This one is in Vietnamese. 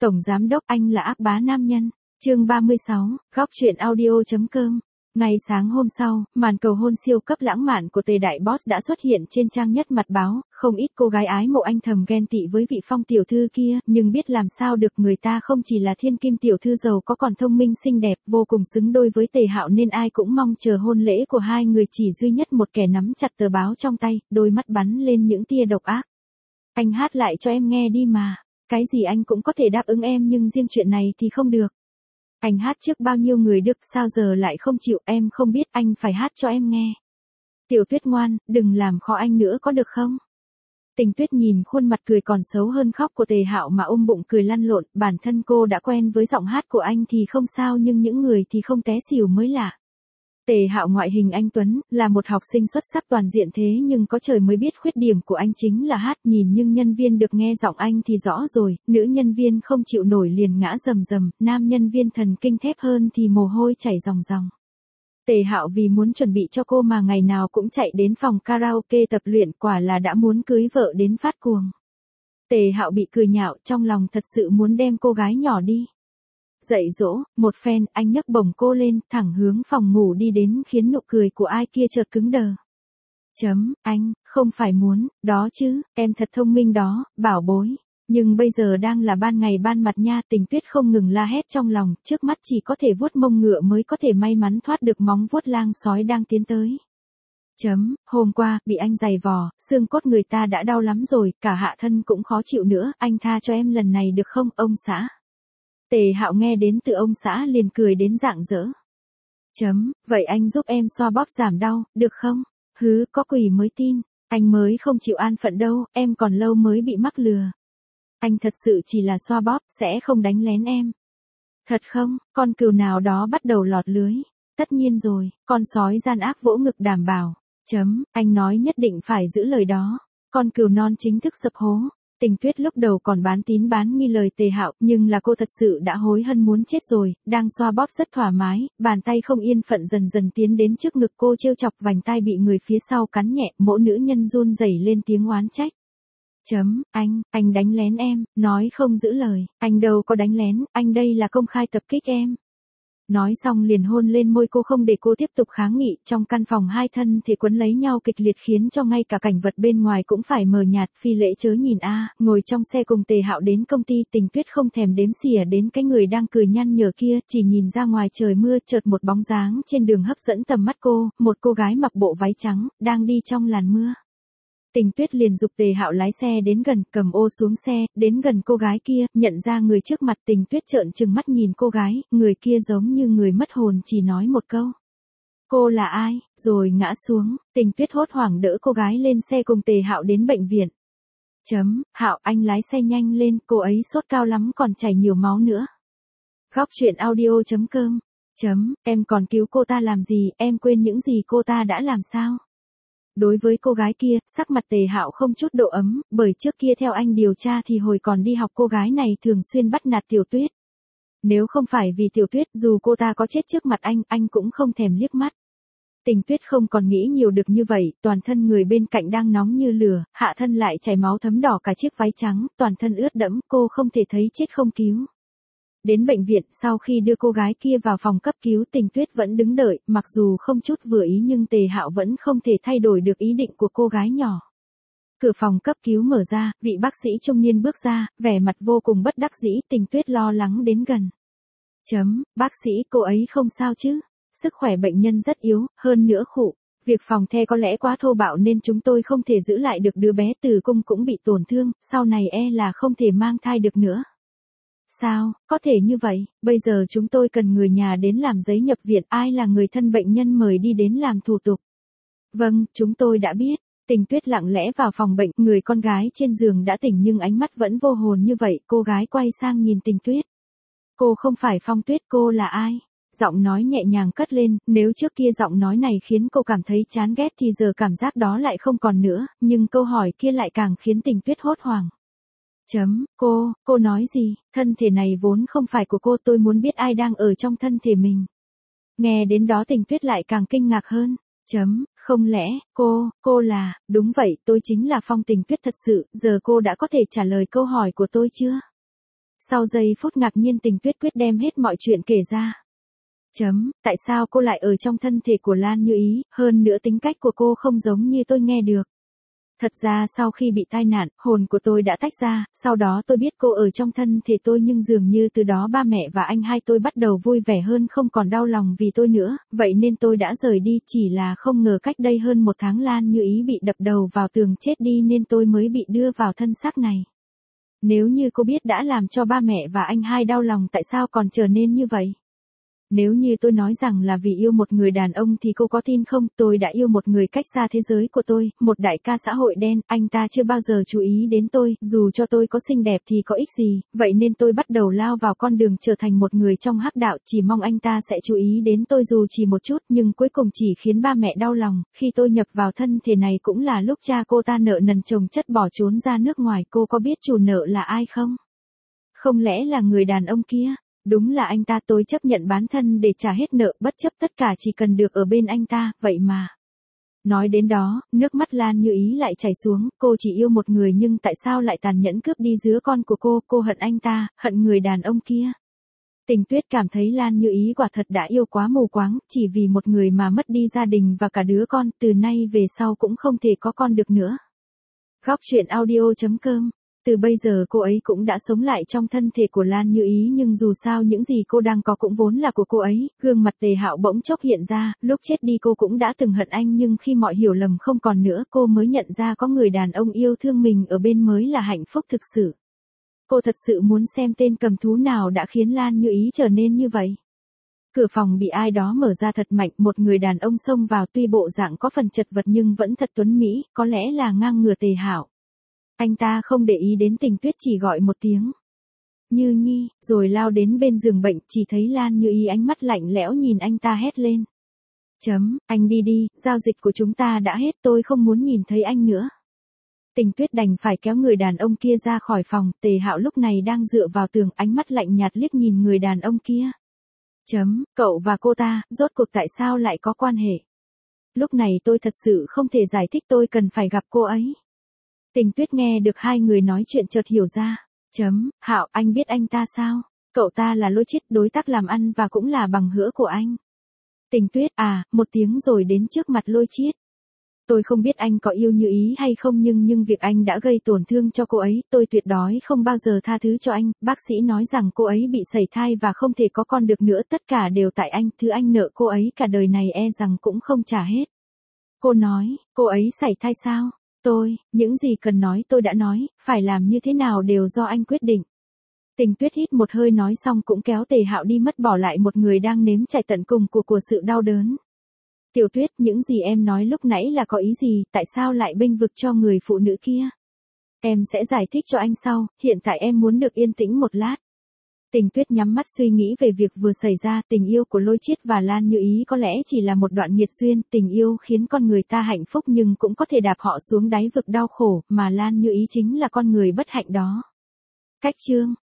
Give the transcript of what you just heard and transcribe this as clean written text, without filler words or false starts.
Tổng giám đốc, anh là ác bá nam nhân. Chương 36, góc truyện audio.com. Ngày sáng hôm sau, màn cầu hôn siêu cấp lãng mạn của Tề Đại Boss đã xuất hiện trên trang nhất mặt báo, không ít cô gái ái mộ anh thầm ghen tị với vị Phong tiểu thư kia, nhưng biết làm sao được, người ta không chỉ là thiên kim tiểu thư giàu có còn thông minh xinh đẹp, vô cùng xứng đôi với Tề Hạo nên ai cũng mong chờ hôn lễ của hai người. Chỉ duy nhất một kẻ nắm chặt tờ báo trong tay, đôi mắt bắn lên những tia độc ác. Anh hát lại cho em nghe đi mà. Cái gì anh cũng có thể đáp ứng em nhưng riêng chuyện này thì không được. Anh hát trước bao nhiêu người được, sao giờ lại không chịu, em không biết, anh phải hát cho em nghe. Tiểu Tuyết ngoan, đừng làm khó anh nữa có được không? Tình Tuyết nhìn khuôn mặt cười còn xấu hơn khóc của Tề Hạo mà ôm bụng cười lăn lộn, bản thân cô đã quen với giọng hát của anh thì không sao nhưng những người thì không té xỉu mới lạ. Tề Hạo ngoại hình anh tuấn, là một học sinh xuất sắc toàn diện thế nhưng có trời mới biết khuyết điểm của anh chính là hát, nhìn nhưng nhân viên được nghe giọng anh thì rõ rồi, nữ nhân viên không chịu nổi liền ngã rầm rầm, nam nhân viên thần kinh thép hơn thì mồ hôi chảy ròng ròng. Tề Hạo vì muốn chuẩn bị cho cô mà ngày nào cũng chạy đến phòng karaoke tập luyện, quả là đã muốn cưới vợ đến phát cuồng. Tề Hạo bị cười nhạo, trong lòng thật sự muốn đem cô gái nhỏ đi dạy dỗ một phen, anh nhấc bổng cô lên, thẳng hướng phòng ngủ đi đến khiến nụ cười của ai kia chợt cứng đờ. Anh, không phải muốn, đó chứ, em thật thông minh đó, bảo bối. Nhưng bây giờ đang là ban ngày ban mặt nha. Tình Tuyết không ngừng la hét trong lòng, trước mắt chỉ có thể vuốt mông ngựa mới có thể may mắn thoát được móng vuốt lang sói đang tiến tới. Hôm qua, bị anh giày vò, xương cốt người ta đã đau lắm rồi, cả hạ thân cũng khó chịu nữa, anh tha cho em lần này được không, ông xã? Tề Hạo nghe đến từ ông xã liền cười đến rạng rỡ. Vậy anh giúp em xoa bóp giảm đau, được không? Hứ, có quỷ mới tin, anh mới không chịu an phận đâu, em còn lâu mới bị mắc lừa. Anh thật sự chỉ là xoa bóp, sẽ không đánh lén em. Thật không, con cừu nào đó bắt đầu lọt lưới. Tất nhiên rồi, con sói gian ác vỗ ngực đảm bảo. Anh nói nhất định phải giữ lời đó. Con cừu non chính thức sập hố. Tình Tuyết lúc đầu còn bán tín bán nghi lời Tề Hạo, nhưng là cô thật sự đã hối hận muốn chết rồi, đang xoa bóp rất thoải mái, bàn tay không yên phận dần dần tiến đến trước ngực cô trêu chọc, vành tai bị người phía sau cắn nhẹ, mỗi nữ nhân run rẩy lên tiếng oán trách. Anh đánh lén em, nói không giữ lời, anh đâu có đánh lén, anh đây là công khai tập kích em. Nói xong liền hôn lên môi cô không để cô tiếp tục kháng nghị, trong căn phòng hai thân thể quấn lấy nhau kịch liệt khiến cho ngay cả cảnh vật bên ngoài cũng phải mờ nhạt. Phi Lễ chớ nhìn ngồi trong xe cùng Tề Hạo đến công ty, Tình Tuyết không thèm đếm xỉa đến cái người đang cười nhăn nhở kia, chỉ nhìn ra ngoài trời mưa, chợt một bóng dáng trên đường hấp dẫn tầm mắt cô, một cô gái mặc bộ váy trắng, đang đi trong làn mưa. Tình Tuyết liền giục Tề Hạo lái xe đến gần, cầm ô xuống xe, đến gần cô gái kia, nhận ra người trước mặt. Tình Tuyết trợn trừng mắt nhìn cô gái, người kia giống như người mất hồn, chỉ nói một câu. Cô là ai, rồi ngã xuống. Tình Tuyết hốt hoảng đỡ cô gái lên xe cùng Tề Hạo đến bệnh viện. Hạo, anh lái xe nhanh lên, cô ấy sốt cao lắm còn chảy nhiều máu nữa. Góc truyện audio.com. Em còn cứu cô ta làm gì, em quên những gì cô ta đã làm sao? Đối với cô gái kia, sắc mặt Tề Hạo không chút độ ấm, bởi trước kia theo anh điều tra thì hồi còn đi học cô gái này thường xuyên bắt nạt Tiểu Tuyết. Nếu không phải vì Tiểu Tuyết, dù cô ta có chết trước mặt anh cũng không thèm liếc mắt. Tình Tuyết không còn nghĩ nhiều được như vậy, toàn thân người bên cạnh đang nóng như lửa, hạ thân lại chảy máu thấm đỏ cả chiếc váy trắng, toàn thân ướt đẫm, cô không thể thấy chết không cứu. Đến bệnh viện, sau khi đưa cô gái kia vào phòng cấp cứu, Tình Tuyết vẫn đứng đợi, mặc dù không chút vừa ý nhưng Tề Hạo vẫn không thể thay đổi được ý định của cô gái nhỏ. Cửa phòng cấp cứu mở ra, vị bác sĩ trung niên bước ra, vẻ mặt vô cùng bất đắc dĩ. Tình Tuyết lo lắng đến gần. Bác sĩ, cô ấy không sao chứ? Sức khỏe bệnh nhân rất yếu, hơn nữa việc phòng the có lẽ quá thô bạo nên chúng tôi không thể giữ lại được đứa bé, tử cung cũng bị tổn thương, sau này là không thể mang thai được nữa. Sao, có thể như vậy, bây giờ chúng tôi cần người nhà đến làm giấy nhập viện, ai là người thân bệnh nhân mời đi đến làm thủ tục. Vâng, chúng tôi đã biết. Tình Tuyết lặng lẽ vào phòng bệnh, người con gái trên giường đã tỉnh nhưng ánh mắt vẫn vô hồn như vậy, cô gái quay sang nhìn Tình Tuyết. Cô không phải Phong Tuyết, cô là ai? Giọng nói nhẹ nhàng cất lên, nếu trước kia giọng nói này khiến cô cảm thấy chán ghét thì giờ cảm giác đó lại không còn nữa, nhưng câu hỏi kia lại càng khiến Tình Tuyết hốt hoảng. Cô nói gì, thân thể này vốn không phải của cô, tôi muốn biết ai đang ở trong thân thể mình. Nghe đến đó Tình Tuyết lại càng kinh ngạc hơn. Không lẽ, cô là, đúng vậy, tôi chính là Phong. Tình Tuyết thật sự, giờ cô đã có thể trả lời câu hỏi của tôi chưa? Sau giây phút ngạc nhiên Tình Tuyết quyết đem hết mọi chuyện kể ra. Tại sao cô lại ở trong thân thể của Lan Như Ý, hơn nữa tính cách của cô không giống như tôi nghe được. Thật ra sau khi bị tai nạn, hồn của tôi đã tách ra, sau đó tôi biết cô ở trong thân thể tôi nhưng dường như từ đó ba mẹ và anh hai tôi bắt đầu vui vẻ hơn không còn đau lòng vì tôi nữa, vậy nên tôi đã rời đi chỉ là không ngờ cách đây hơn 1 tháng Lan Như Ý bị đập đầu vào tường chết đi nên tôi mới bị đưa vào thân xác này. Nếu như cô biết đã làm cho ba mẹ và anh hai đau lòng tại sao còn trở nên như vậy? Nếu như tôi nói rằng là vì yêu một người đàn ông thì cô có tin không? Tôi đã yêu một người cách xa thế giới của tôi, một đại ca xã hội đen, anh ta chưa bao giờ chú ý đến tôi, dù cho tôi có xinh đẹp thì có ích gì, vậy nên tôi bắt đầu lao vào con đường trở thành một người trong hắc đạo, chỉ mong anh ta sẽ chú ý đến tôi dù chỉ một chút, nhưng cuối cùng chỉ khiến ba mẹ đau lòng, khi tôi nhập vào thân thể này cũng là lúc cha cô ta nợ nần chồng chất bỏ trốn ra nước ngoài, cô có biết chủ nợ là ai không? Không lẽ là người đàn ông kia? Đúng là anh ta, tôi chấp nhận bán thân để trả hết nợ, bất chấp tất cả chỉ cần được ở bên anh ta, vậy mà. Nói đến đó, nước mắt Lan Như Ý lại chảy xuống, cô chỉ yêu một người nhưng tại sao lại tàn nhẫn cướp đi đứa con của cô hận anh ta, hận người đàn ông kia. Tình Tuyết cảm thấy Lan Như Ý quả thật đã yêu quá mù quáng, chỉ vì một người mà mất đi gia đình và cả đứa con, từ nay về sau cũng không thể có con được nữa. Góc truyện audio.com. Từ bây giờ cô ấy cũng đã sống lại trong thân thể của Lan Như Ý nhưng dù sao những gì cô đang có cũng vốn là của cô ấy, gương mặt Tề Hạo bỗng chốc hiện ra, lúc chết đi cô cũng đã từng hận anh nhưng khi mọi hiểu lầm không còn nữa cô mới nhận ra có người đàn ông yêu thương mình ở bên mới là hạnh phúc thực sự. Cô thật sự muốn xem tên cầm thú nào đã khiến Lan Như Ý trở nên như vậy. Cửa phòng bị ai đó mở ra thật mạnh, một người đàn ông xông vào tuy bộ dạng có phần chật vật nhưng vẫn thật tuấn mỹ, có lẽ là ngang ngửa Tề Hạo. Anh ta không để ý đến Tình Tuyết chỉ gọi một tiếng Như Nhi, rồi lao đến bên giường bệnh, chỉ thấy Lan Như Ý ánh mắt lạnh lẽo nhìn anh ta hét lên. Anh đi đi, giao dịch của chúng ta đã hết, tôi không muốn nhìn thấy anh nữa. Tình Tuyết đành phải kéo người đàn ông kia ra khỏi phòng, Tề Hạo lúc này đang dựa vào tường, ánh mắt lạnh nhạt liếc nhìn người đàn ông kia. Cậu và cô ta, rốt cuộc tại sao lại có quan hệ? Lúc này tôi thật sự không thể giải thích, tôi cần phải gặp cô ấy. Tình Tuyết nghe được hai người nói chuyện chợt hiểu ra. Hạo, anh biết anh ta sao? Cậu ta là Lôi Chiết, đối tác làm ăn và cũng là bằng hữu của anh. Tình Tuyết, một tiếng rồi đến trước mặt Lôi Chiết. Tôi không biết anh có yêu Như Ý hay không nhưng việc anh đã gây tổn thương cho cô ấy, tôi tuyệt đối không bao giờ tha thứ cho anh. Bác sĩ nói rằng cô ấy bị sẩy thai và không thể có con được nữa, tất cả đều tại anh, thứ anh nợ cô ấy cả đời này e rằng cũng không trả hết. Cô nói, cô ấy sẩy thai sao? Những gì cần nói tôi đã nói, phải làm như thế nào đều do anh quyết định. Tình Tuyết hít một hơi nói xong cũng kéo Tề Hạo đi mất, bỏ lại một người đang nếm trải tận cùng của sự đau đớn. Tiểu Tuyết, những gì em nói lúc nãy là có ý gì, tại sao lại bênh vực cho người phụ nữ kia? Em sẽ giải thích cho anh sau, hiện tại em muốn được yên tĩnh một lát. Tình Tuyết nhắm mắt suy nghĩ về việc vừa xảy ra, tình yêu của Lôi Chiết và Lan Như Ý có lẽ chỉ là một đoạn nghiệt duyên, tình yêu khiến con người ta hạnh phúc nhưng cũng có thể đạp họ xuống đáy vực đau khổ, mà Lan Như Ý chính là con người bất hạnh đó. Cách chương